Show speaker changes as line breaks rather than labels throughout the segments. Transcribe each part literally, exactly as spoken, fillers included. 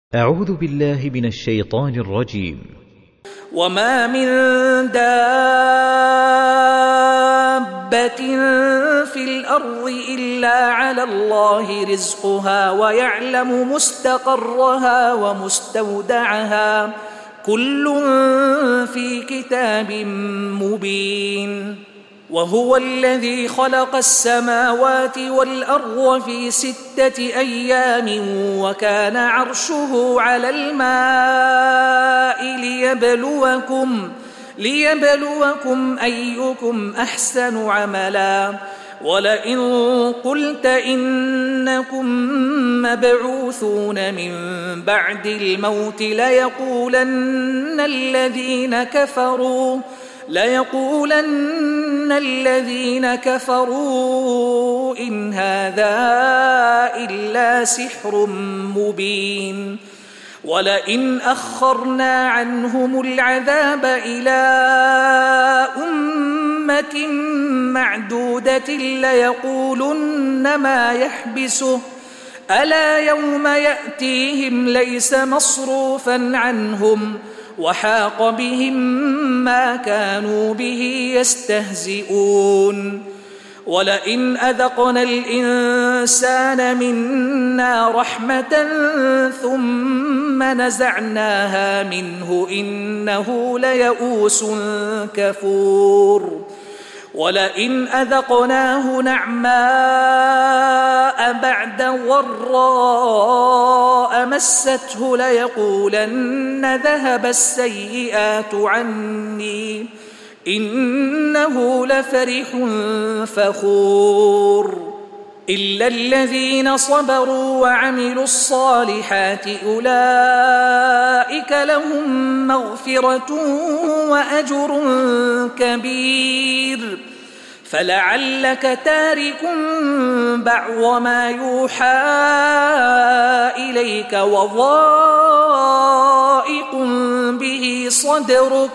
أعوذ بالله من الشيطان الرجيم.
وما من دابة في الأرض إلا على الله رزقها ويعلم مستقرها ومستودعها كل في كتاب مبين. وهو الذي خلق السماوات والأرض في ستة أيام وكان عرشه على الماء ليبلوكم, ليبلوكم أيكم أحسن عملا. ولئن قلت إنكم مبعوثون من بعد الموت ليقولن الذين كفروا ليقولن الذين كفروا إن هذا إلا سحر مبين. ولئن أخرنا عنهم العذاب إلى أمة معدودة ليقولن ما يحبسه ألا يوم يأتيهم ليس مصروفا عنهم وحاق بهم ما كانوا به يستهزئون. ولئن أذقنا الإنسان منا رحمة ثم نزعناها منه إنه ليئوس كفور. ولئن أذقناه نعماء بعد ضراء مسته ليقولن ذهب السيئات عني إنه لفرح فخور. إلا الذين صبروا وعملوا الصالحات أولئك لهم مغفرة وأجر كبير. فلعلك تارك بعض ما يوحى إليك وضائق به صدرك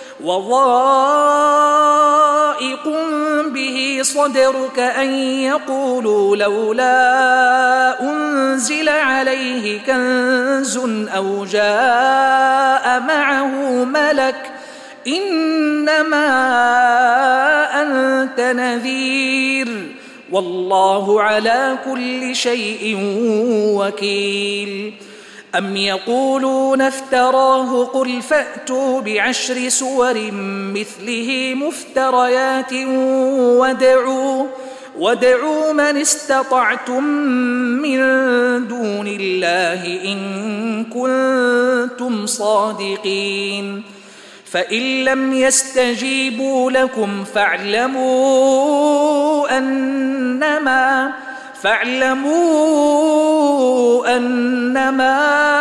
وضائق به صدرك أن يقولوا لولا أنزل عليه كنز أو جاء معه ملك إنما أنت نذير والله على كل شيء وكيل. أم يقولون افتراه قل فأتوا بعشر سور مثله مفتريات وادعوا, وادعوا من استطعتم من دون الله إن كنتم صادقين. فإن لم يستجيبوا لكم فاعلموا أنما فاعلموا أنما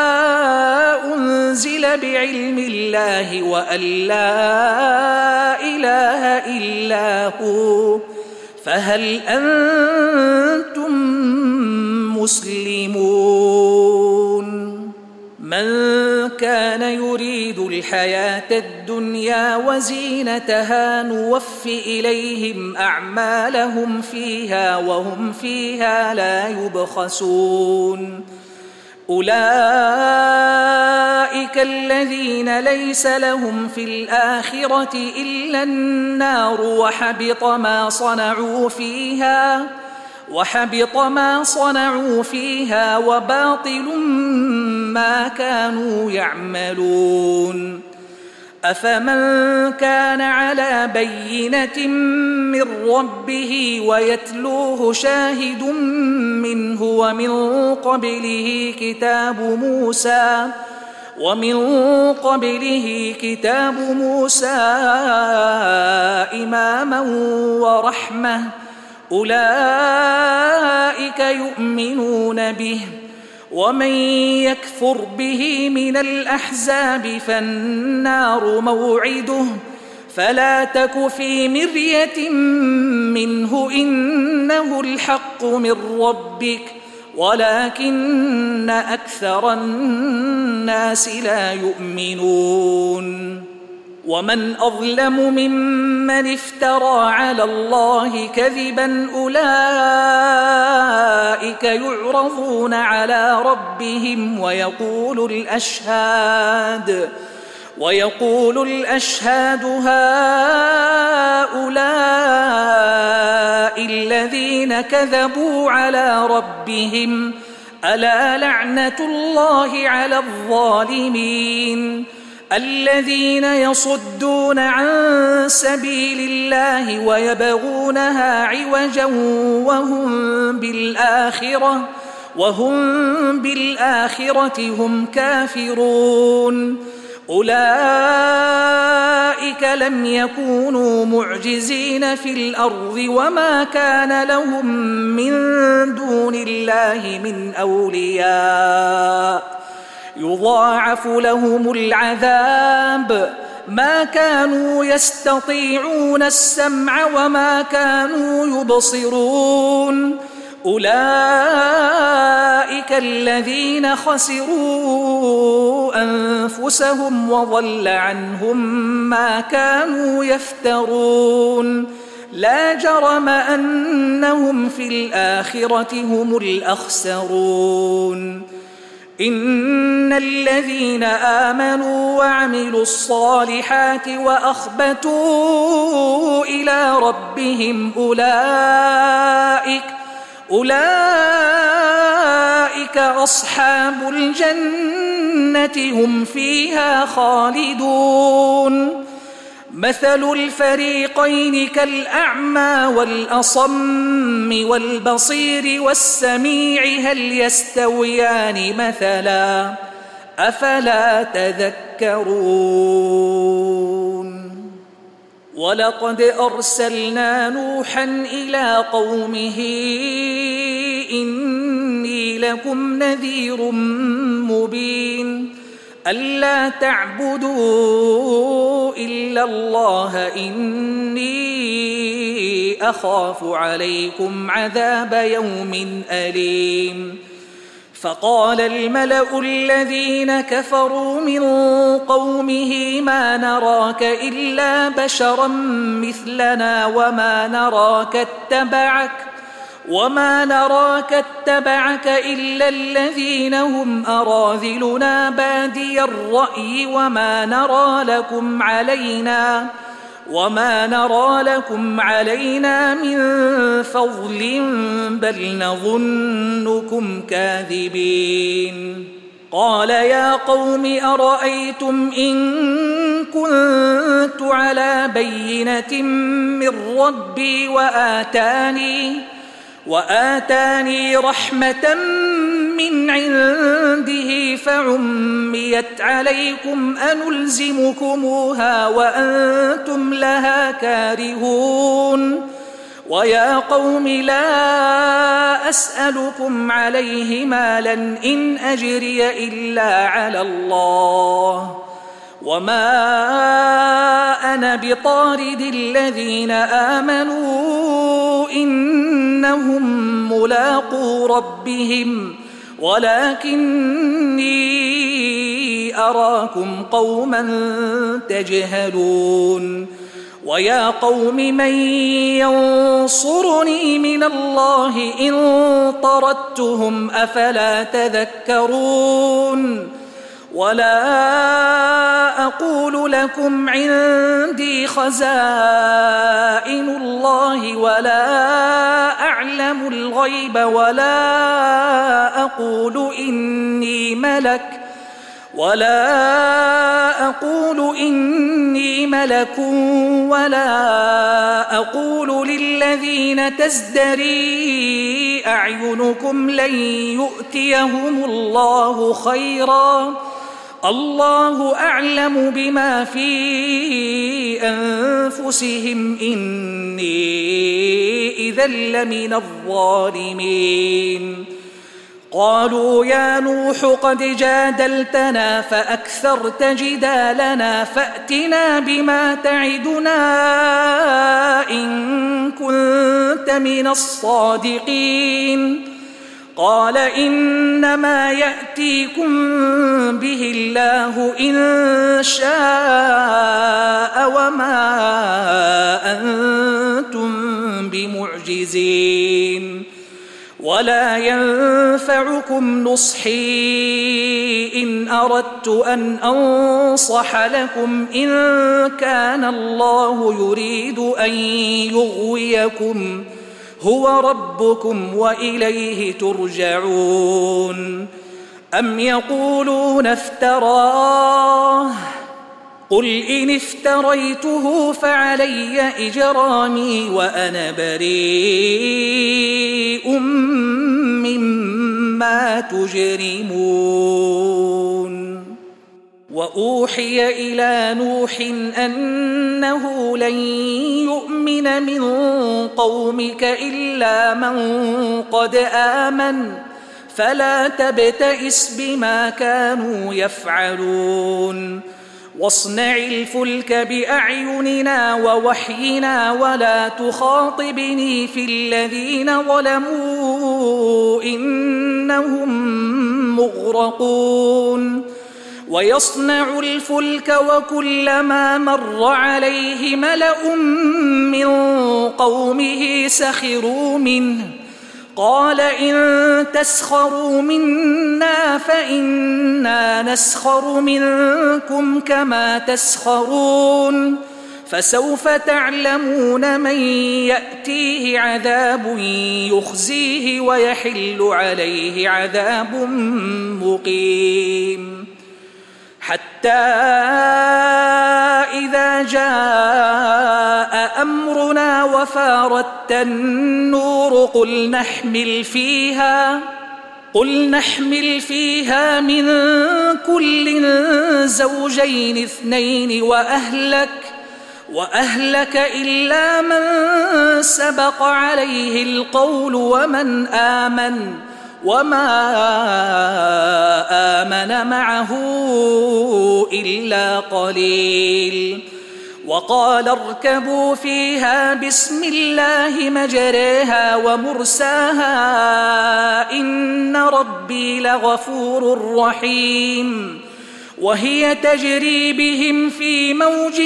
أنزل بعلم الله وأن لا إله إلا هو فهل أنتم مسلمون؟ من كان يريد الحياة الدنيا وزينتها نوف إليهم أعمالهم فيها وهم فيها لا يبخسون. أولئك الذين ليس لهم في الآخرة إلا النار وحبط ما صنعوا فيها وحبط ما صنعوا فيها وباطل ما كانوا يعملون. أفمن كان على بينة من ربه ويتلوه شاهد منه ومن قبله كتاب موسى ومن قبله كتاب موسى إماما ورحمة أولئك يؤمنون به. ومن يكفر به من الأحزاب فالنار موعده فلا تك في مرية منه إنه الحق من ربك ولكن أكثر الناس لا يؤمنون. ومن أظلم ممن افترى على الله كذبا أولئك يعرضون على ربهم ويقول الأشهاد ويقول الأشهاد هؤلاء الذين كذبوا على ربهم ألا لعنة الله على الظالمين الذين يصدون عن سبيل الله ويبغونها عوجا وهم بالآخرة وهم بالآخرة هم كافرون أولئك لم يكونوا معجزين في الأرض وما كان لهم من دون الله من أولياء يضاعف لهم العذاب ما كانوا يستطيعون السمع وما كانوا يبصرون أولئك الذين خسروا أنفسهم وضل عنهم ما كانوا يفترون لا جرم أنهم في الآخرة هم الأخسرون إن الذين آمنوا وعملوا الصالحات وأخبتوا إلى ربهم أولئك أولئك أصحاب الجنة هم فيها خالدون مثل الفريقين كالأعمى والأصم والبصير والسميع هل يستويان مثلا أفلا تذكرون ولقد أرسلنا نوحا إلى قومه إني لكم نذير مبين ألا تعبدوا إلا الله إني أخاف عليكم عذاب يوم أليم فقال الملأ الذين كفروا من قومه ما نراك إلا بشرا مثلنا وما نراك اتبعك وما نراك اتبعك إلا الذين هم أراذلنا بادي الرأي وما نرى لكم علينا وما نرى لكم علينا من فضل بل نظنكم كاذبين قال يا قوم أرأيتم إن كنت على بينة من ربي وآتاني وآتاني رحمة من عنده فعميت عليكم أنلزمكموها وأنتم لها كارهون ويا قوم لا أسألكم عليه مالا إن أجري إلا على الله وما أنا بطارد الذين آمنوا إنهم ملاقو ربهم ولكني أراكم قوما تجهلون ويا قوم من ينصرني من الله إن طردتهم أفلا تذكرون ولا أقول لكم عندي خزائن الله ولا أعلم الغيب ولا أقول إني ملك ولا أقول إني ملك ولا أقول للذين تزدري أعينكم لن يؤتيهم الله خيرا الله أعلم بما في أنفسهم إني إذا لمن الظالمين قالوا يا نوح قد جادلتنا فأكثرت جدالنا فأتنا بما تعدنا إن كنت من الصادقين قال إنما يأتيكم به الله إن شاء وما أنتم بمعجزين ولا ينفعكم نصحي إن أردت أن أنصح لكم إن كان الله يريد أن يغويكم هو ربكم وإليه ترجعون أم يقولون افتراه قل إن افتريته فعلي إجرامي وأنا بريء مما تجرمون وأوحي إلى نوح أنه لن يؤمن من قومك إلا من قد آمن فلا تبتئس بما كانوا يفعلون واصنع الفلك بأعيننا ووحينا ولا تخاطبني في الذين ظلموا إنهم مغرقون ويصنع الفلك وكلما مر عليه ملأ من قومه سخروا منه قال إن تسخروا منا فإنا نسخر منكم كما تسخرون فسوف تعلمون من يأتيه عذاب يخزيه ويحل عليه عذاب مقيم حتى إذا جاء أمرنا وفارت النور قل نحمل فيها قل نحمل فيها من كل زوجين اثنين وأهلك وأهلك إلا من سبق عليه القول ومن آمن وما آمن معه إلا قليل وقال اركبوا فيها بسم الله مجريها ومرساها إن ربي لغفور رحيم وهي تجري بهم في موج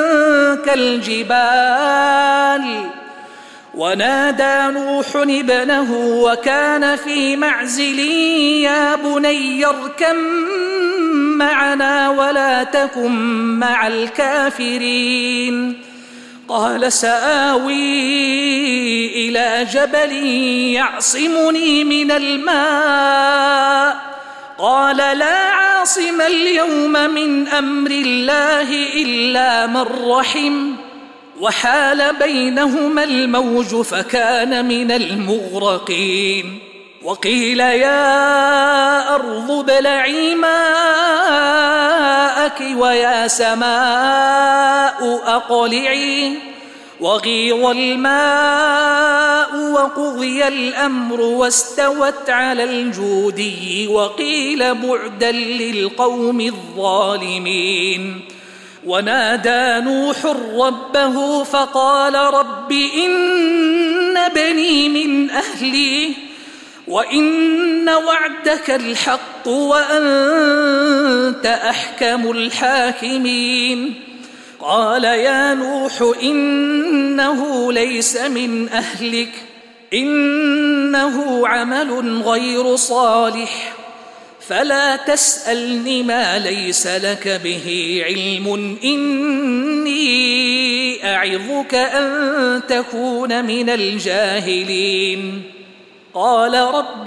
كالجبال ونادى نوح ابنه وكان في معزل يا بني اركب معنا ولا تكن مع الكافرين قال سآوي إلى جبل يعصمني من الماء قال لا عاصم اليوم من أمر الله إلا من رحم وحال بينهما الموج فكان من المغرقين وقيل يا أرض ابلعي ماءك ويا سماء أقلعي وغيض الماء وقضي الأمر واستوت على الجودي وقيل بعدا للقوم الظالمين ونادى نوح ربه فقال رب إن بني من أهلي وإن وعدك الحق وأنت أحكم الحاكمين قال يا نوح إنه ليس من أهلك إنه عمل غير صالح فلا تسألني ما ليس لك به علم إني أعظك أن تكون من الجاهلين قال رب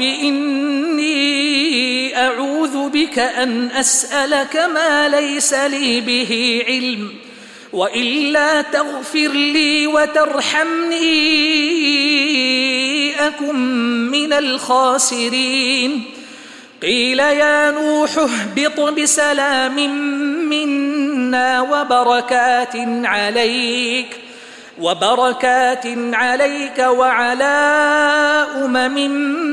إني أعوذ بك أن أسألك ما ليس لي به علم وإلا تغفر لي وترحمني أكن من الخاسرين قيل يا نوح اهبط بسلام منا وبركات عليك وبركات عليك وعلى أمم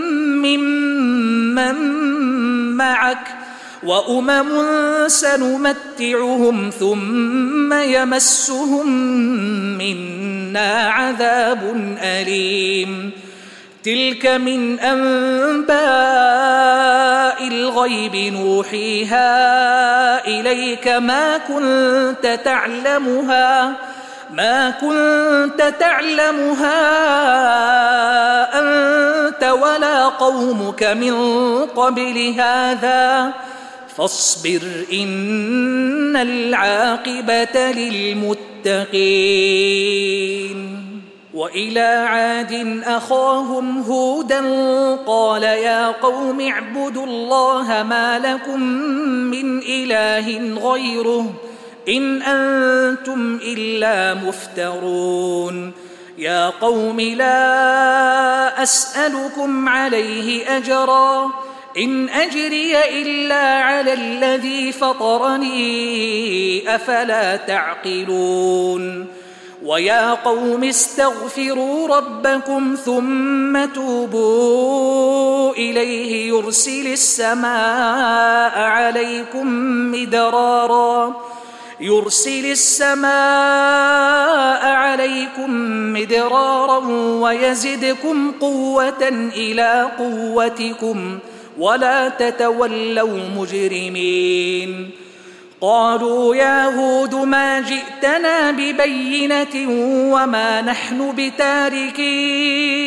ممن معك وأمم سنمتعهم ثم يمسهم منا عذاب أليم تلك من أنباء الغيب نوحيها إليك ما كنت تعلمها ما كنت تعلمها أنت ولا قومك من قبل هذا فاصبر إن العاقبة للمتقين. وإلى عاد أخاهم هودا قال يا قوم اعبدوا الله ما لكم من إله غيره إن أنتم إلا مفترون. يا قوم لا أسألكم عليه أجرا إن أجري إلا على الذي فطرني أفلا تعقلون. ويا قوم استغفروا ربكم ثم توبوا إليه يرسل السماء عليكم مدرارا يرسل السماء عليكم مدرارا ويزدكم قوة إلى قوتكم ولا تتولوا مجرمين. قالوا يا هود ما جئتنا ببينة وما نحن بتاركي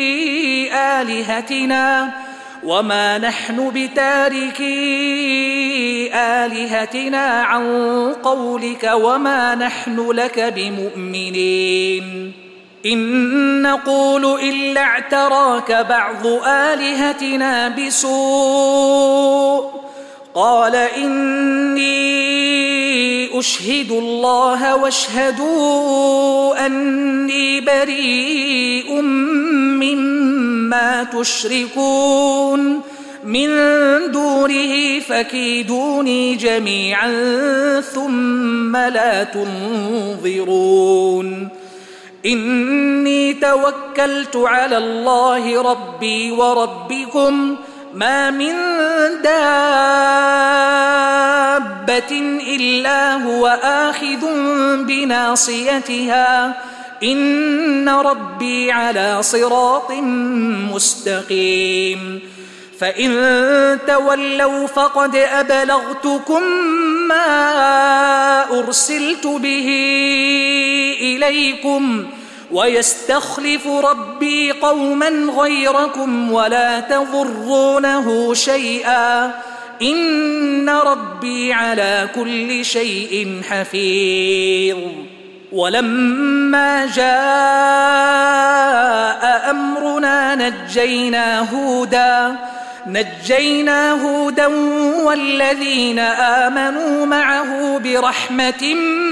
آلهتنا وما نحن بتاركي آلهتنا عن قولك وما نحن لك بمؤمنين. إن نقول إلا اعتراك بعض آلهتنا بسوء قال إني أشهد الله واشهدوا أني بريء مما تشركون من دونه فكيدوني جميعا ثم لا تنظرون. إني توكلت على الله ربي وربكم ما من دابة إلا هو آخذ بناصيتها إن ربي على صراط مستقيم. فإن تولوا فقد أبلغتكم ما أرسلت به إليكم ويستخلف ربي قوما غيركم ولا تضرونه شيئا إن ربي على كل شيء حفيظ. ولما جاء أمرنا نجينا هودا نجينا هودا والذين آمنوا معه برحمة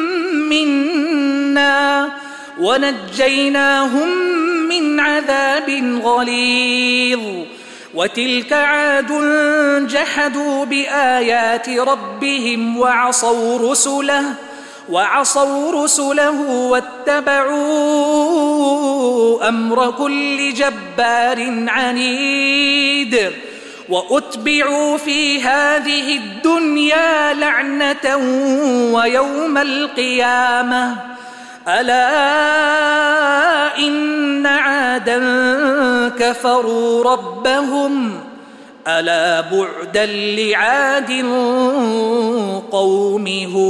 منا ونجيناهم من عذاب غليظ. وتلك عاد جحدوا بآيات ربهم وعصوا رسله وعصوا رسله واتبعوا أمر كل جبار عنيد. وأتبعوا في هذه الدنيا لعنة ويوم القيامة ألا إن عادا كفروا ربهم ألا بعدا لعاد قوم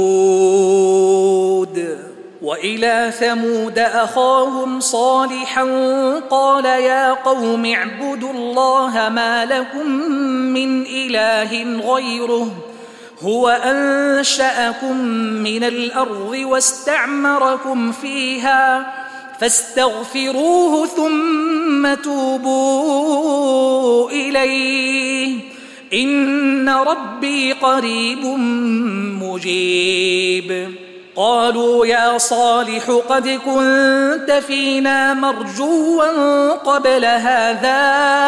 هود. وإلى ثمود أخاهم صالحا قال يا قوم اعبدوا الله ما لكم من إله غيره هو أنشأكم من الأرض واستعمركم فيها فاستغفروه ثم توبوا إليه إن ربي قريب مجيب. قالوا يا صالح قد كنت فينا مرجوا قبل هذا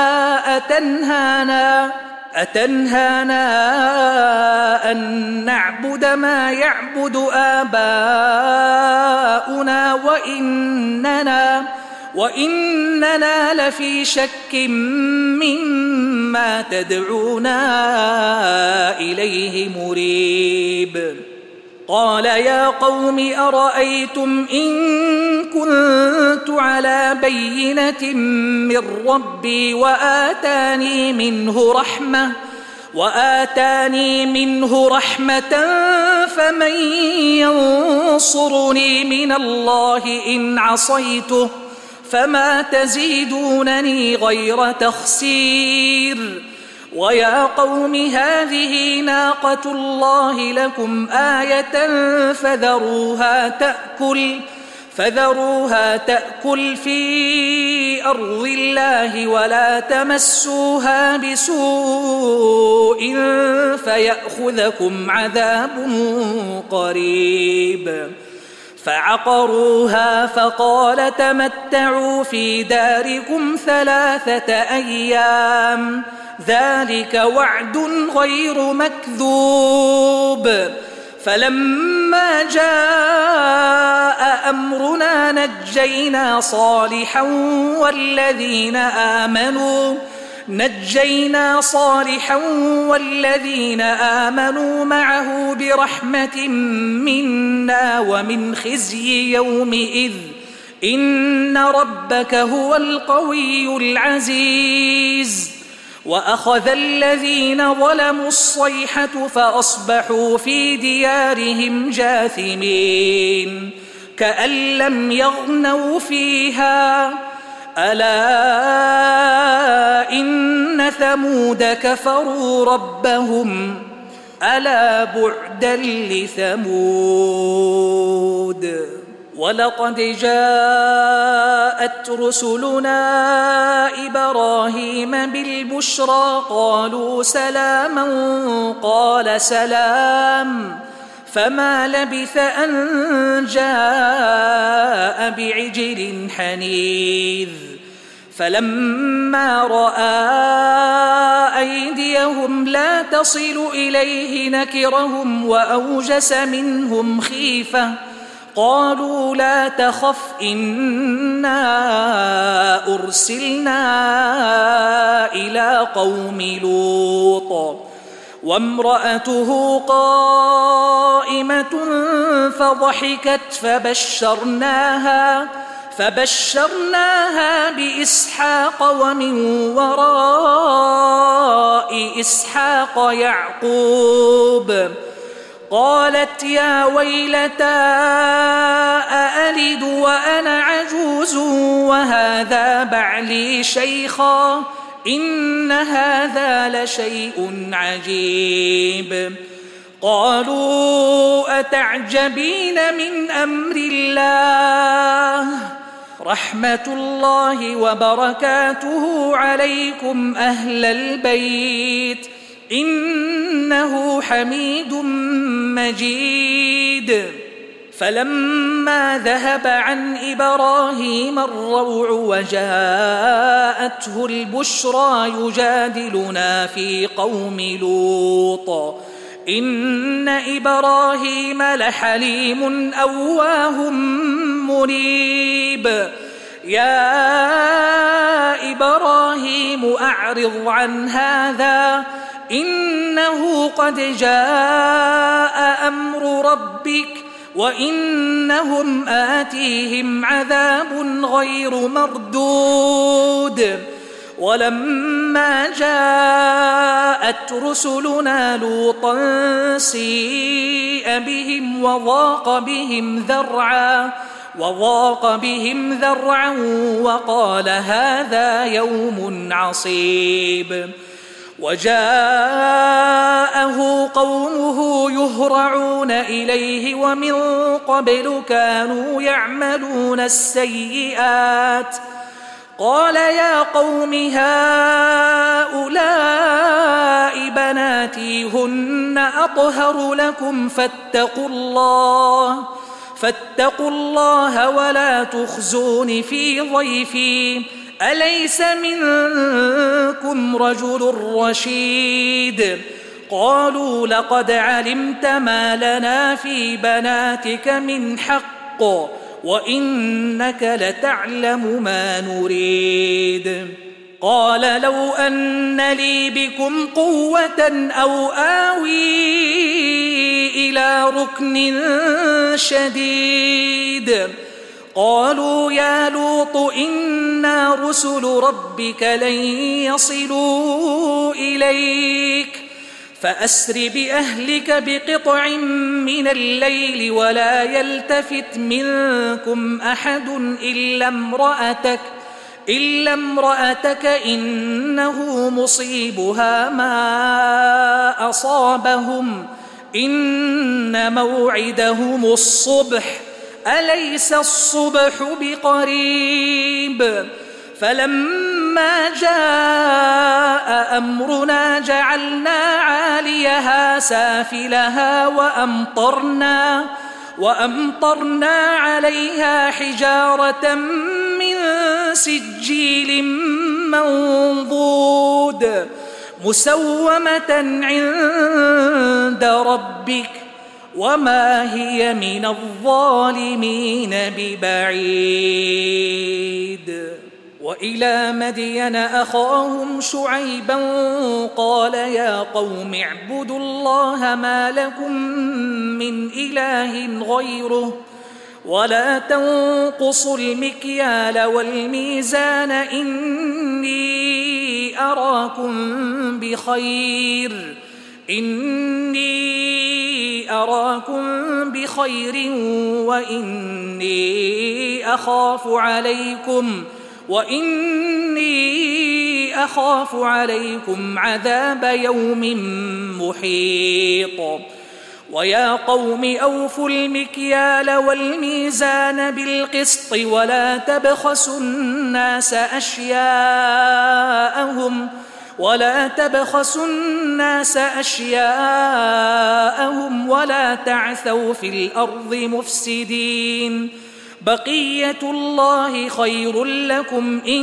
أتنهانا أتنهانا أن نعبد ما يعبد آباؤنا وإننا وإننا لفي شك مما تدعونا إليه مريب. قال يا قوم أرأيتم إن كنت على بينة من ربي وآتاني منه رحمة وآتاني منه رحمة فمن ينصرني من الله إن عصيته فما تزيدونني غير تخسير ويا قوم هذه ناقة الله لكم آية فذروها تأكل فذروها تأكل في أرض الله ولا تمسوها بسوء فيأخذكم عذاب قريب فعقروها فقال تمتعوا في داركم ثلاثة أيام ذلك وعد غير مكذوب فلما جاء أمرنا نجينا صالحا والذين آمنوا نجينا صالحا والذين آمنوا معه برحمة منا ومن خزي يومئذ إن ربك هو القوي العزيز وأخذ الذين ظلموا الصيحة فأصبحوا في ديارهم جاثمين كأن لم يغنوا فيها ألا إن ثمود كفروا ربهم ألا بعدا لثمود ولقد جاءت رسلنا إبراهيم بالبشرى قالوا سلاما قال سلام فما لبث أن جاء بعجل حنيذ فلما رأى أيديهم لا تصل إليه نكرهم وأوجس منهم خيفة قالوا لا تخف إنا أرسلنا إلى قوم لوط وامرأته قائمة فضحكت فبشرناها فبشرناها بإسحاق ومن وراء إسحاق يعقوب قالت يا ويلتى أألد وأنا عجوز وهذا بعلي شيخا إن هذا لشيء عجيب قالوا أتعجبين من أمر الله رحمة الله وبركاته عليكم أهل البيت إنه حميد مجيد فلما ذهب عن إبراهيم الروع وجاءته البشرى يجادلنا في قوم لوط إن إبراهيم لحليم أواه منيب يا إبراهيم أعرض عن هذا إنه قد جاء أمر ربك وإنهم آتيهم عذاب غير مردود ولما جاءت رسلنا لوطا سيء بهم وضاق بهم ذرعا وضاق بهم ذرعا وقال هذا يوم عصيب وجاءه قومه يهرعون إليه ومن قبل كانوا يعملون السيئات قال يا قوم هؤلاء بناتي هن أطهر لكم فاتقوا الله فاتقوا الله ولا تخزون في ضيفي أليس منكم رجل رشيد قالوا لقد علمت ما لنا في بناتك من حق وإنك لتعلم ما نريد قال لو أن لي بكم قوة أو آوي إلى ركن شديد. قالوا يا لوط إنا رسل ربك لن يصلوا إليك فأسر بأهلك بقطع من الليل ولا يلتفت منكم أحد إلا امرأتك إلا امرأتك إنه مصيبها ما أصابهم إن موعدهم الصبح أليس الصبح بقريب. فلما جاء أمرنا جعلنا عاليها سافلها وأمطرنا وأمطرنا عليها حجارة من سجيل منضود مسومة عند ربك وما هي من الظالمين ببعيد. وإلى مدين أخاهم شعيبا قال يا قوم اعبدوا الله ما لكم من إله غيره ولا تنقصوا المكيال والميزان إني أراكم بخير إني أراكم بخير وإني أخاف عليكم وإني أخاف عليكم عذاب يوم محيط. ويا قوم أوفوا المكيال والميزان بالقسط ولا تبخسوا الناس أشياءهم ولا تبخسوا الناس أشياءهم ولا تعثوا في الأرض مفسدين بقية الله خير لكم إن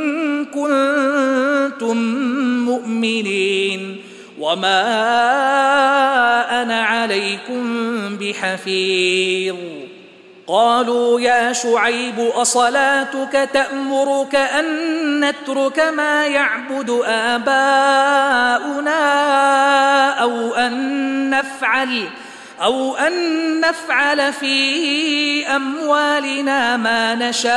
كنتم مؤمنين وما أنا عليكم بحفيظ. قالوا يا شعيب أصلاتك تأمرك أن نترك ما يعبد آباؤنا أو أن نفعل أو أن نفعل في أموالنا ما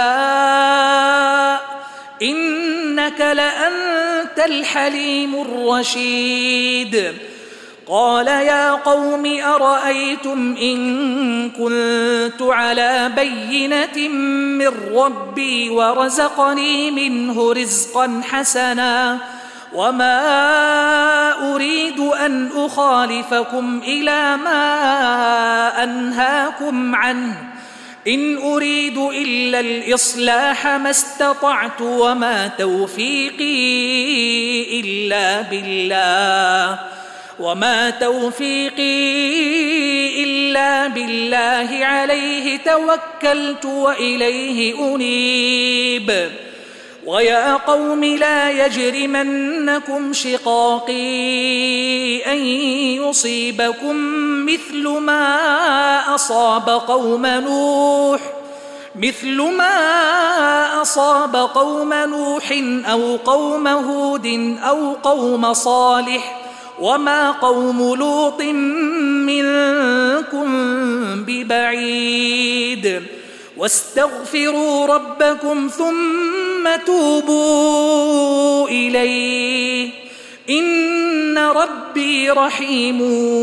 نشاء إنك لأنت الحليم الرشيد. قال يا قوم أرأيتم إن كنت على بينة من ربي ورزقني منه رزقا حسنا وما أريد أن أخالفكم إلى ما أنهاكم عنه إن أريد إلا الإصلاح ما استطعت وما توفيقي إلا بالله وما توفيقي إلا بالله عليه توكلت وإليه أنيب. ويا قوم لا يجرمنكم شقاقي أن يصيبكم مثل ما أصاب قوم نوح مثل ما أصاب قوم نوح أو قوم هود أو قوم صالح وما قوم لوط منكم ببعيد. واستغفروا ربكم ثم توبوا إليه إن ربي رحيم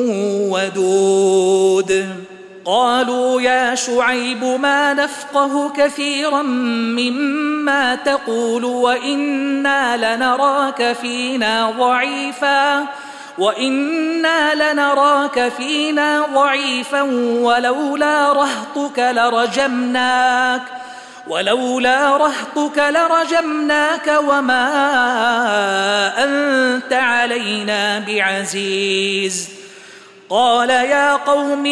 ودود. قالوا يا شعيب ما نفقه كثيرا مما تقول وإنا لنراك فينا ضعيفا وإنا لنراك فينا ضعيفا ولولا رهطك لرجمناك ولولا رهطك لرجمناك وما أنت علينا بعزيز. قال يا قوم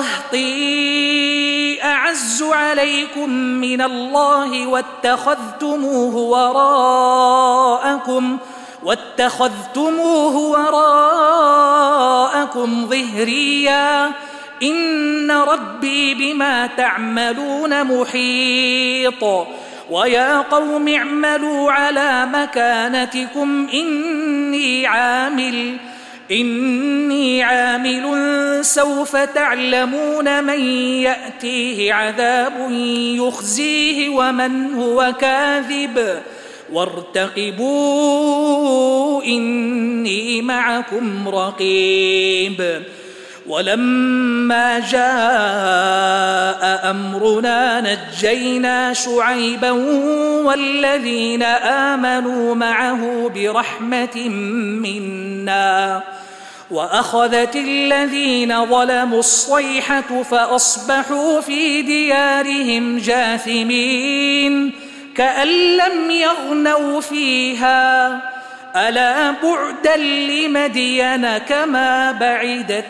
أرهطي أعز عليكم من الله واتخذتموه وراءكم واتخذتموه وراءكم ظهريا إن ربي بما تعملون محيط. ويا قوم اعملوا على مكانتكم إني عامل إني عامل سوف تعلمون من يأتيه عذاب يخزيه ومن هو كاذب وارتقبوا إني معكم رقيب ولما جاء أمرنا نجينا شعيبا والذين آمنوا معه برحمة منا وأخذت الذين ظلموا الصيحة فأصبحوا في ديارهم جاثمين كأن لم يغنوا فيها ألا بعدا لمدين كما بعدت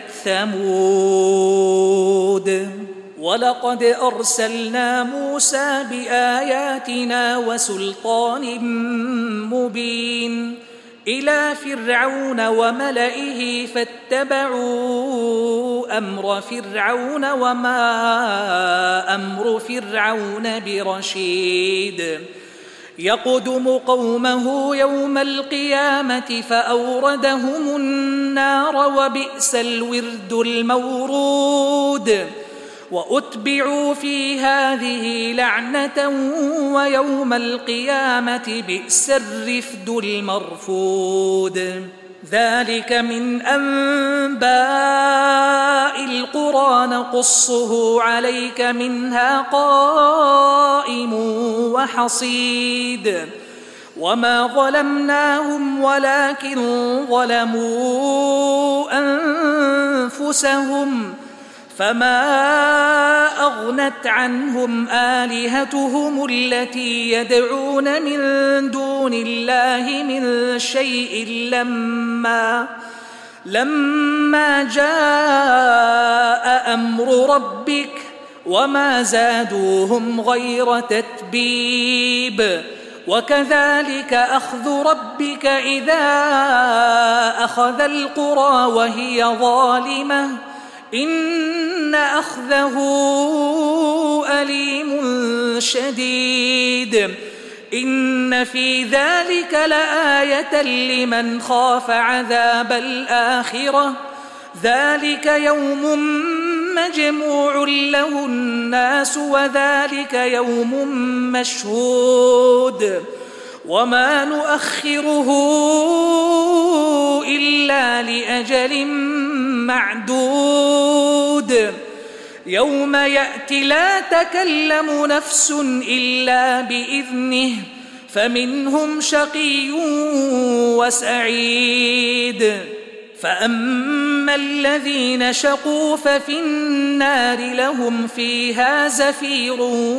ثمود ولقد أرسلنا موسى بآياتنا وسلطان مبين إلى فرعون وملئه فاتبعوا أمر فرعون وما أمر فرعون برشيد يقدم قومه يوم القيامة فأوردهم النار وبئس الورد المورود وأتبعوا في هذه لعنة ويوم القيامة بئس الرفد المرفود ذلك من أنباء القرى نقصه عليك منها قائم وحصيد وما ظلمناهم ولكن ظلموا أنفسهم فما أغنت عنهم آلهتهم التي يدعون من دون الله من شيء لما لما جاء أمر ربك وما زادوهم غير تتبيب وكذلك أخذ ربك إذا أخذ القرى وهي ظالمة إن أخذه أليم شديد إن في ذلك لآية لمن خاف عذاب الآخرة ذلك يوم مجموع له الناس وذلك يوم مشهود وما نؤخره إلا لأجل معدود يوم يأتي لا تكلم نفس إلا بإذنه فمنهم شقي وسعيد فأما الذين شقوا ففي النار لهم فيها زفير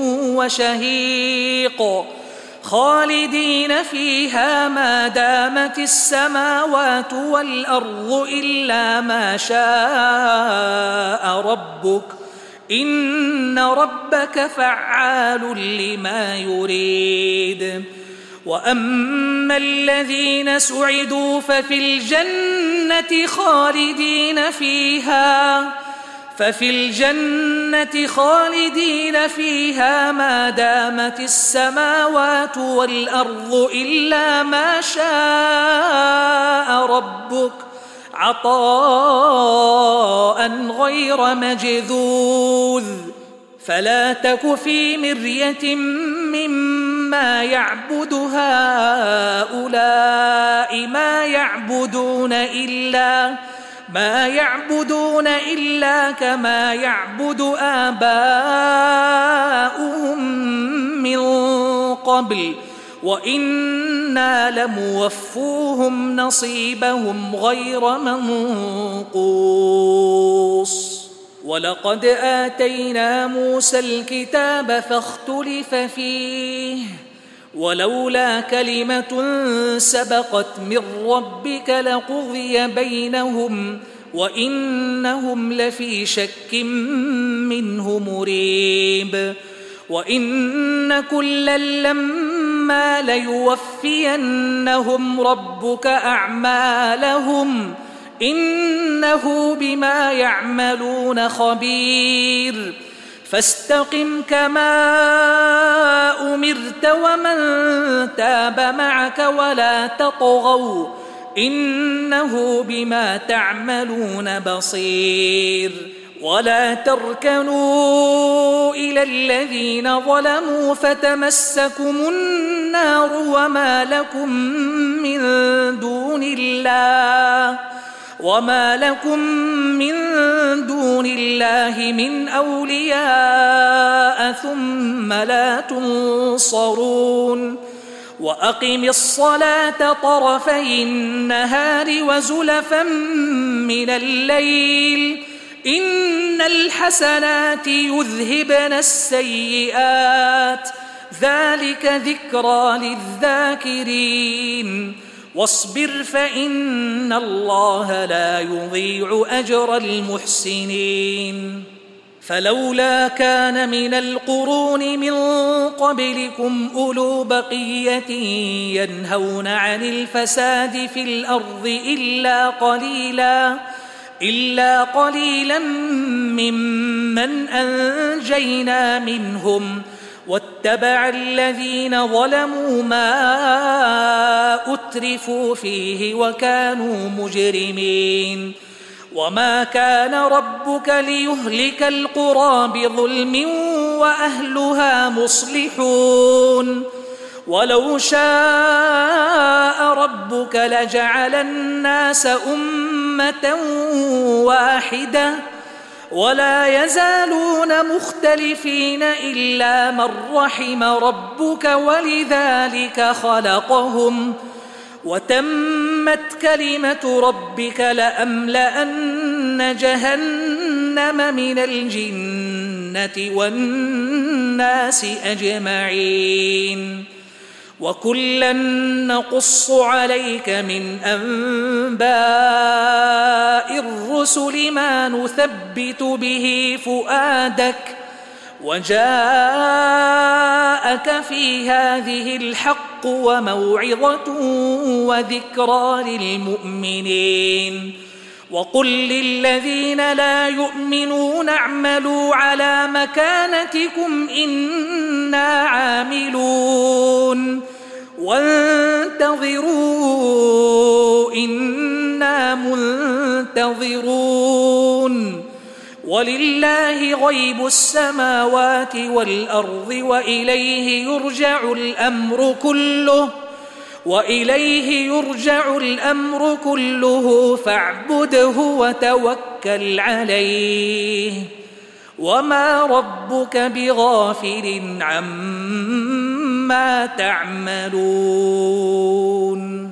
وشهيق خالدين فيها ما دامت السماوات والأرض إلا ما شاء ربك إن ربك فعال لما يريد وأما الذين سعدوا ففي الجنة خالدين فيها ففي الجنة خالدين فيها ما دامت السماوات والأرض إلا ما شاء ربك عطاء غير مجذوذ فلا تك في مرية مما يعبد هؤلاء ما يعبدون إلا ما يعبدون إلا كما يعبد آباؤهم من قبل وإنا لموفوهم نصيبهم غير منقوص ولقد آتينا موسى الكتاب فاختلف فيه ولولا كلمة سبقت من ربك لقضي بينهم وإنهم لفي شك منه مريب وإن كلا لما ليوفينهم ربك أعمالهم إنه بما يعملون خبير فاستقم كما أمرت ومن تاب معك ولا تطغوا إنه بما تعملون بصير. ولا تركنوا إلى الذين ظلموا فتمسكم النار وما لكم من دون الله وما لكم من دون الله من أولياء ثم لا تنصرون. وأقم الصلاة طرفي النهار وزلفا من الليل إن الحسنات يذهبن السيئات ذلك ذكرى للذاكرين. واصبر فإن الله لا يضيع أجر المحسنين. فلولا كان من القرون من قبلكم أولو بقية ينهون عن الفساد في الأرض إلا قليلا إلا قليلا ممن أنجينا منهم واتبع الذين ظلموا ما أترفوا فيه وكانوا مجرمين. وما كان ربك ليهلك القرى بظلم وأهلها مصلحون. ولو شاء ربك لجعل الناس أمة واحدة ولا يزالون مختلفين إلا من رحم ربك ولذلك خلقهم وتمت كلمة ربك لأملأن جهنم من الجنة والناس أجمعين. وكلا نقص عليك من أنباء الرسل ما نثبت به فؤادك وجاءك في هذه الحق وموعظة وذكرى للمؤمنين. وقل للذين لا يؤمنون اعملوا على مكانتكم إنا عاملون وانتظروا إنا منتظرون. ولله غيب السماوات والأرض وإليه يرجع الأمر كله وإليه يرجع الأمر كله فاعبده وتوكل عليه وما ربك بغافل عما تعملون.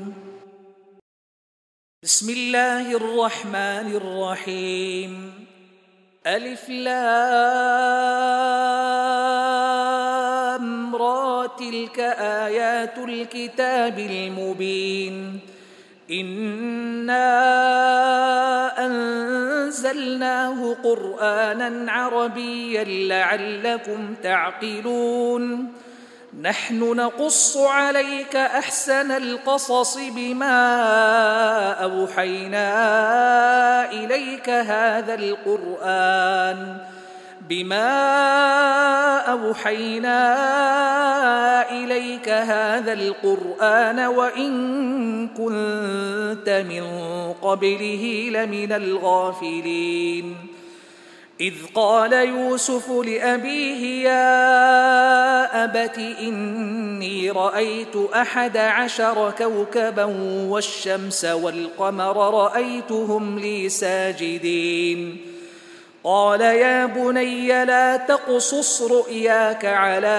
بسم الله الرحمن الرحيم. ألف لام را تلك آيات الكتاب المبين. إنا أنزلناه قرآنا عربيا لعلكم تعقلون. نحن نقص عليك أحسن القصص بما أوحينا إليك هذا القرآن بما أوحينا إليك هذا القرآن وإن كنت من قبله لمن الغافلين. إذ قال يوسف لأبيه يا أبت إني رأيت أحد عشر كوكبا والشمس والقمر رأيتهم لي ساجدين. قال يا بني لا تقصص رؤياك على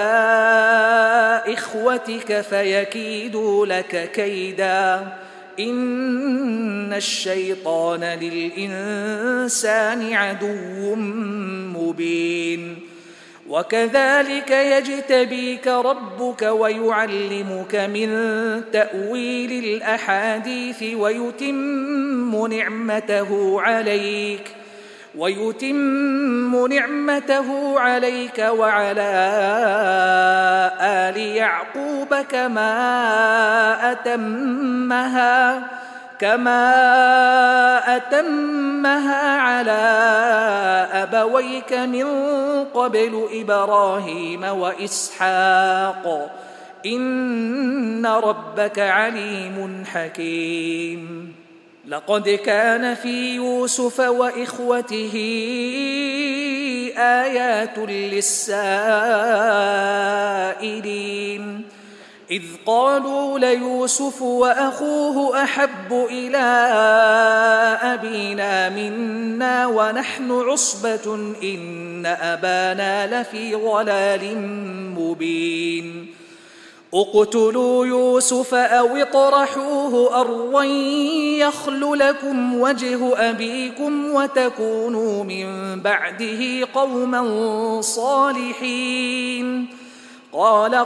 إخوتك فيكيدوا لك كيدا إن الشيطان للإنسان عدو مبين. وكذلك يجتبيك ربك ويعلمك من تأويل الأحاديث ويتم نعمته عليك ويتم نعمته عليك وعلى آل يعقوب كما أتمها كما أتمها على أبويك من قبل إبراهيم وإسحاق إن ربك عليم حكيم لقد كان في يوسف وإخوته آيات للسائلين إذ قالوا ليوسف وأخوه أحب إلى أبينا منا ونحن عصبة إن أبانا لفي ضلال مبين اقتلوا يوسف أو اطرحوه أرضا يخل لكم وجه أبيكم وتكونوا من بعده قوما صالحين قال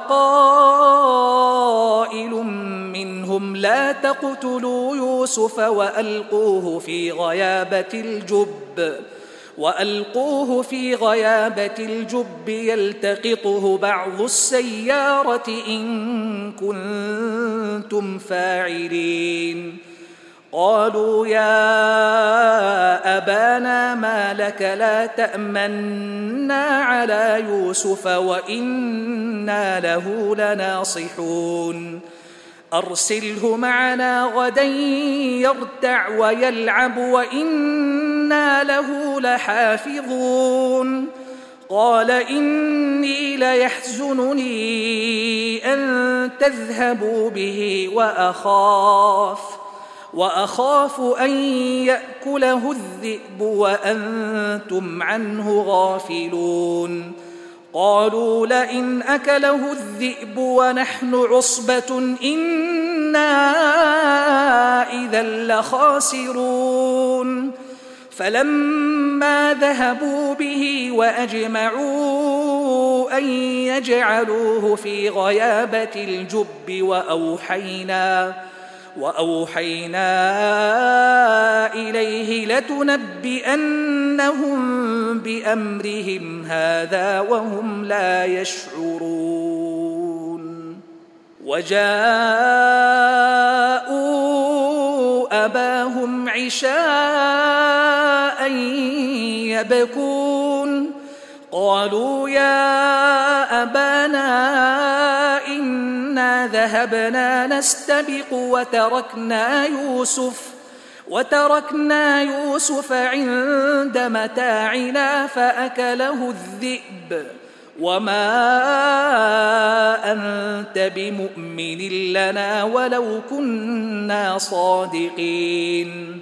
قائل منهم لا تقتلوا يوسف وألقوه في غيابة الجب وألقوه في غيابة الجب يلتقطه بعض السيارة إن كنتم فاعلين قالوا يا أبانا ما لك لا تأمنا على يوسف وإنا له لناصحون أرسله معنا غدا يرتع ويلعب وإنا له لحافظون قال إني ليحزنني أن تذهبوا به وأخاف وأخاف أن يأكله الذئب وأنتم عنه غافلون قالوا لئن أكله الذئب ونحن عصبة إنا إذا لخاسرون فلما ذهبوا به وأجمعوا أن يجعلوه في غيابة الجب وأوحينا وأوحينا إليه لتنبئنهم بأمرهم هذا وهم لا يشعرون وجاءوا أباهم عشاء يبكون قالوا يا أبانا إنا ذهبنا نستبق وتركنا يوسف وتركنا يوسف عند متاعنا فأكله الذئب وما أنت بمؤمن لنا ولو كنا صادقين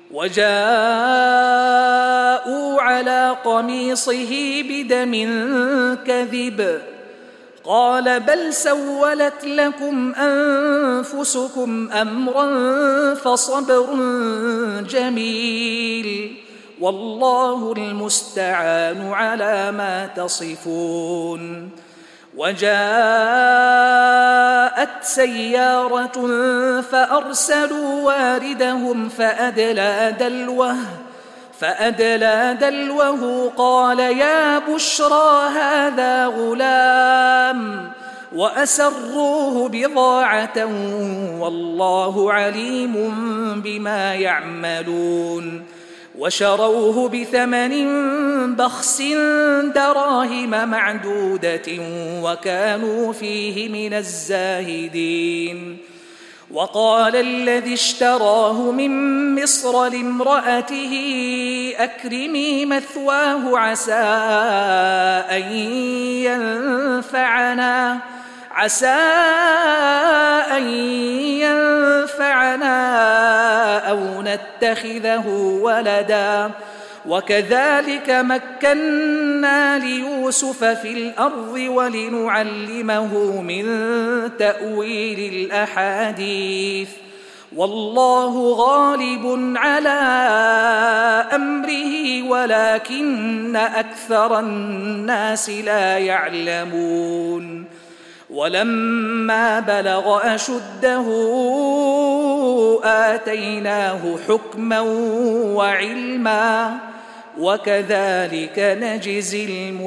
وجاءوا على قميصه بدم كذب قال بل سولت لكم أنفسكم أمرا فصبر جميل والله المستعان على ما تصفون وجاءت سيارة فأرسلوا واردهم فأدلى دلوه فأدلى دلوه قال يا بشرى هذا غلام وأسروه بضاعة والله عليم بما يعملون وشروه بثمن بخس دراهم معدودة وكانوا فيه من الزاهدين وقال الذي اشتراه من مصر لامرأته أكرمي مثواه عسى أن ينفعنا عسى أن ينفعنا أو نتخذه ولدا وكذلك مكنا ليوسف في الأرض ولنعلمه من تأويل الأحاديث والله غالب على أمره ولكن أكثر الناس لا يعلمون ولما بلغ أشده آتيناه حكما وعلما وكذلك نجزي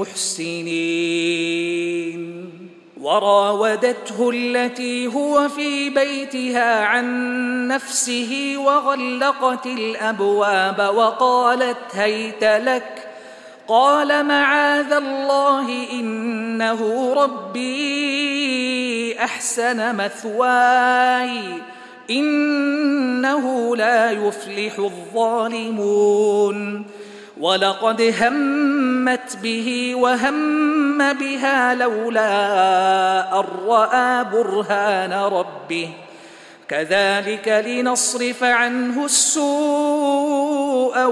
المحسنين وراودته التي هو في بيتها عن نفسه وغلقت الأبواب وقالت هيت لك قال معاذ الله إنه ربي أحسن مثواي إنه لا يفلح الظالمون ولقد همت به وهم بها لولا أن رأى برهان ربه كذلك لنصرف عنه السوء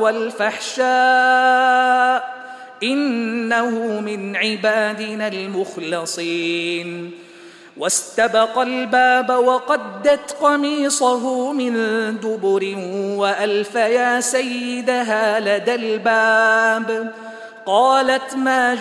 والفحشاء إنه من عبادنا المخلصين واستبق الباب وقدت قميصه من دبر وألف يا سيدها لدى الباب قالت ما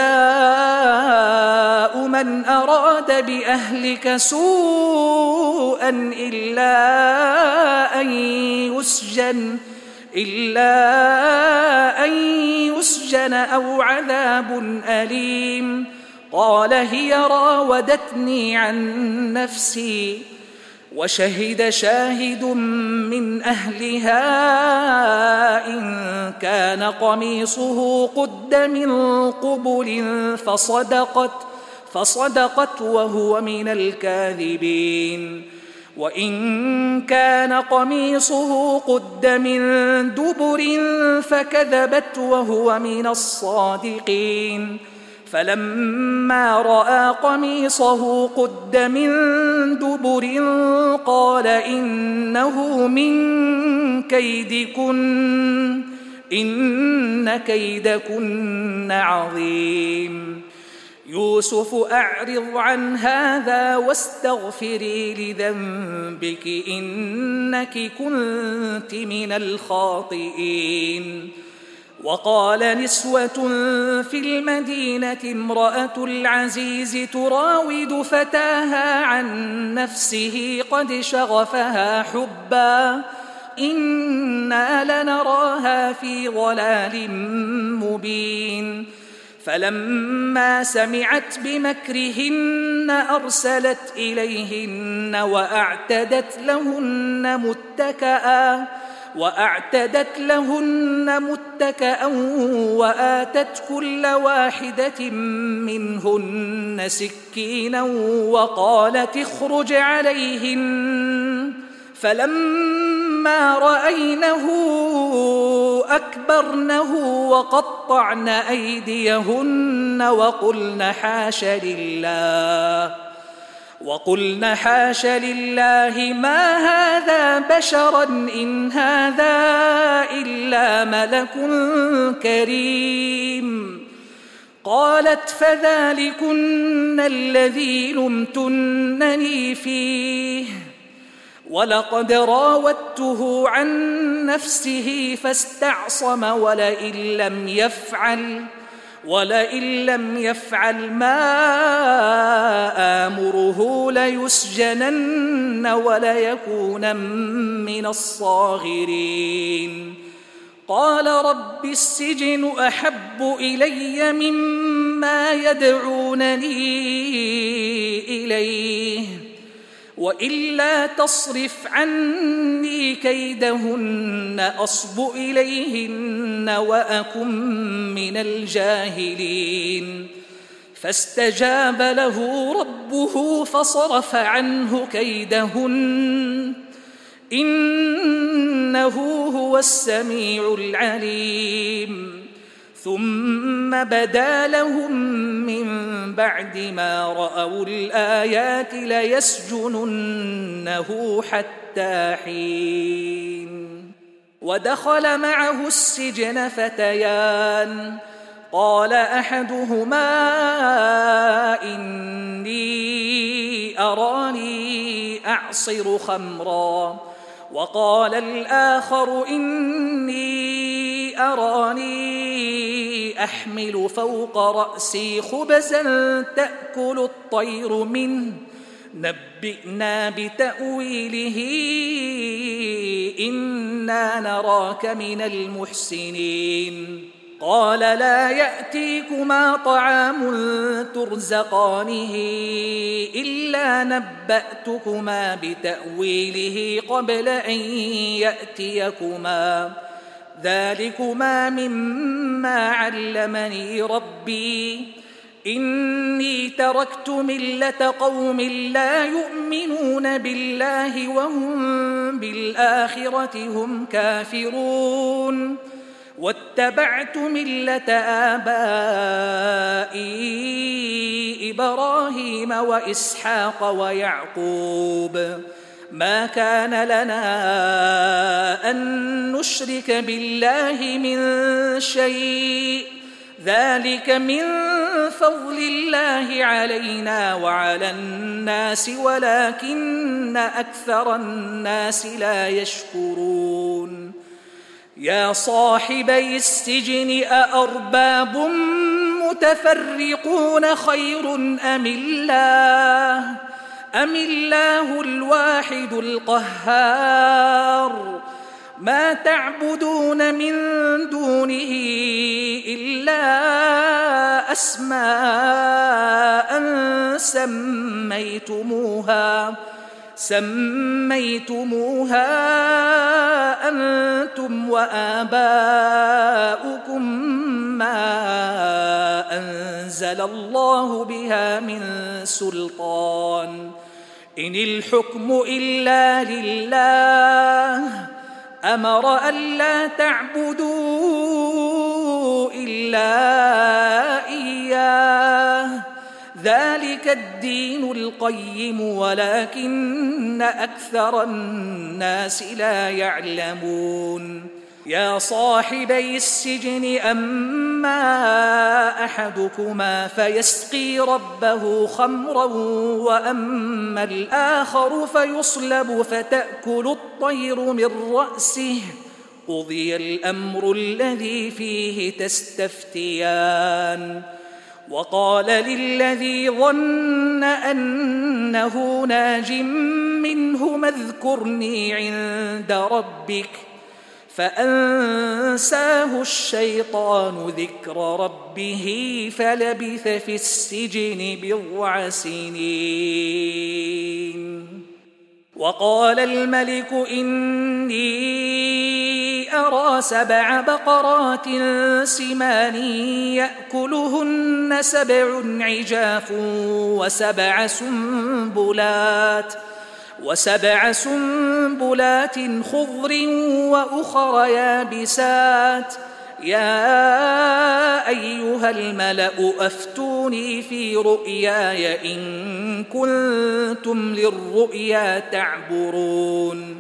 جزاء من أراد بأهلك سوءا إلا أن يسجن إلا أن يسجن أو عذاب أليم قال هي راودتني عن نفسي وشهد شاهد من أهلها إن كان قميصه قد من قبل فصدقت فصدقت وهو من الكاذبين وإن كان قميصه قد من دبر فكذبت وهو من الصادقين فلما رأى قميصه قد من دبر قال إنه من كيدكن إن كيدكن عظيم يوسف أعرض عن هذا واستغفري لذنبك إنك كنت من الخاطئين وقال نسوة في المدينة امرأة العزيز تراود فتاها عن نفسه قد شغفها حبا إنا لنراها في ضلال مبين فلما سمعت بمكرهن أرسلت إليهن وأعتدت لهن متكئا وأعتدت لهن متكئا وآتت كل واحدة منهن سكينا وقالت اخرج عليهن فلما رأينه أكبرنه وقطعن أيديهن وقلن حاش لله وقلن حاش لله ما هذا بشرا إن هذا إلا ملك كريم قالت فذلكن الذي لمتنني فيه ولقد راودته عن نفسه فاستعصم ولئن لم يفعل ولئن لم يفعل ما آمره ليسجنن وليكونن من الصاغرين قال رب السجن أحب إلي مما يدعونني إليه وإلا تصرف عني كيدهن أصب إليهن وأكن من الجاهلين فاستجاب له ربه فصرف عنه كيدهن إنه هو السميع العليم ثم بدا لهم من بعد ما رأوا الآيات ليسجننه حتى حين ودخل معه السجن فتيان قال أحدهما إني أراني أعصر خمرا وقال الآخر إني أراني أحمل فوق رأسي خبزا تأكل الطير منه نبئنا بتأويله إنا نراك من المحسنين قال لا يأتيكما طعام ترزقانه إلا نبأتكما بتأويله قبل أن يأتيكما ذلكما مما علمني ربي إني تركت ملة قوم لا يؤمنون بالله وهم بالآخرة هم كافرون واتبعت ملة آبائي إبراهيم وإسحاق ويعقوب ما كان لنا أن نشرك بالله من شيء ذلك من فضل الله علينا وعلى الناس ولكن أكثر الناس لا يشكرون يا صاحبي السجن أأرباب متفرقون خير أم الله أم الله الواحد القهار ما تعبدون من دونه إلا أسماء سميتموها سميتموها أنتم وآباؤكم ما أنزل الله بها من سلطان إن الحكم إلا لله أمر ألا تعبدوا إلا إياه ذلك الدين القيم ولكن أكثر الناس لا يعلمون يا صاحبي السجن أما أحدكما فيسقي ربه خمرا وأما الآخر فيصلب فتأكل الطير من رأسه قضي الأمر الذي فيه تستفتيان وقال للذي ظن أنه ناج منهما اذكرني عند ربك فأنساه الشيطان ذكر ربه فلبث في السجن بضع سنين وقال الملك إني أرى سبع بقرات سمان يأكلهن سبع عجاف وسبع سنبلات وسبع سنبلات خضر وأخر يابسات يا أيها الملأ أفتوني في رؤياي إن كنتم للرؤيا تعبرون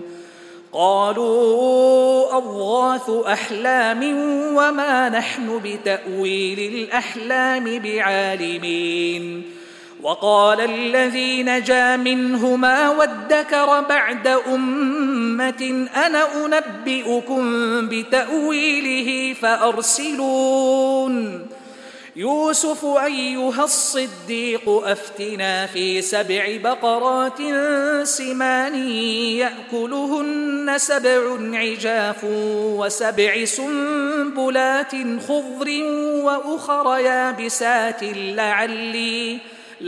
قالوا أضغاث أحلام وما نحن بتأويل الأحلام بعالمين وقال الذي نجا منهما وادكر بعد أمة أنا أنبئكم بتأويله فأرسلون يوسف أيها الصديق أفتنا في سبع بقرات سمان يأكلهن سبع عجاف وسبع سنبلات خضر وأخر يابسات لعلي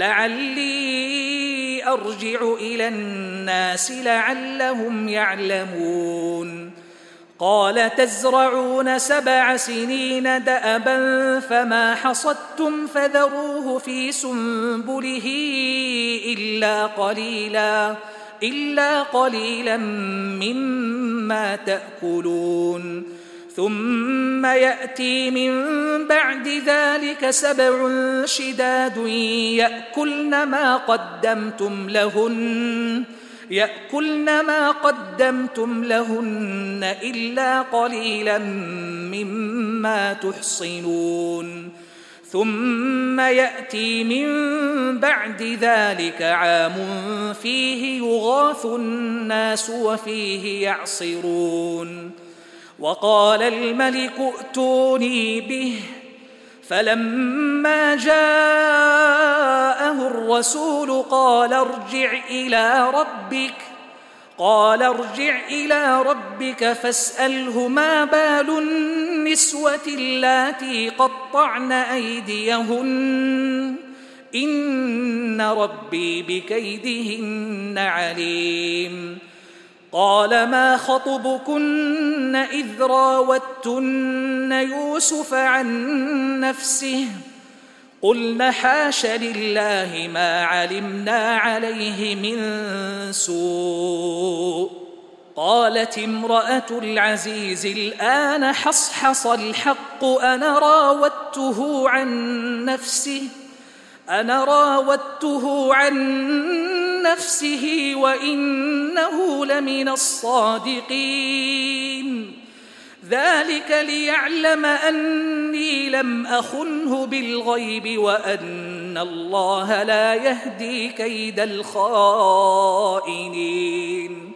لعلي أرجع إلى الناس لعلهم يعلمون قال تزرعون سبع سنين دأبا فما حصدتم فذروه في سنبله إلا قليلا إلا قليلا مما تأكلون ثم يأتي من بعد ذلك سبع شداد يأكلن ما قدمتم لهن يأكلن ما قدمتم لهن إلا قليلا مما تحصنون ثم يأتي من بعد ذلك عام فيه يغاث الناس وفيه يعصرون وقال الملك ائتوني به فلما جاءه الرسول قال ارجع إلى ربك قال ارجع إلى ربك فاسأله ما بال النسوة اللاتي قطعن أيديهن إن ربي بكيدهن عليم قال ما خطبكن إذ راوتن يوسف عن نفسه قلن حاش لله ما علمنا عليه من سوء. قالت امرأة العزيز الآن حصحص الحق أنا راودته عن نفسه أنا راودته عن نفسه وإنه لمن الصادقين. ذلك ليعلم أني لم أخنه بالغيب وأن الله لا يهدي كيد الخائنين.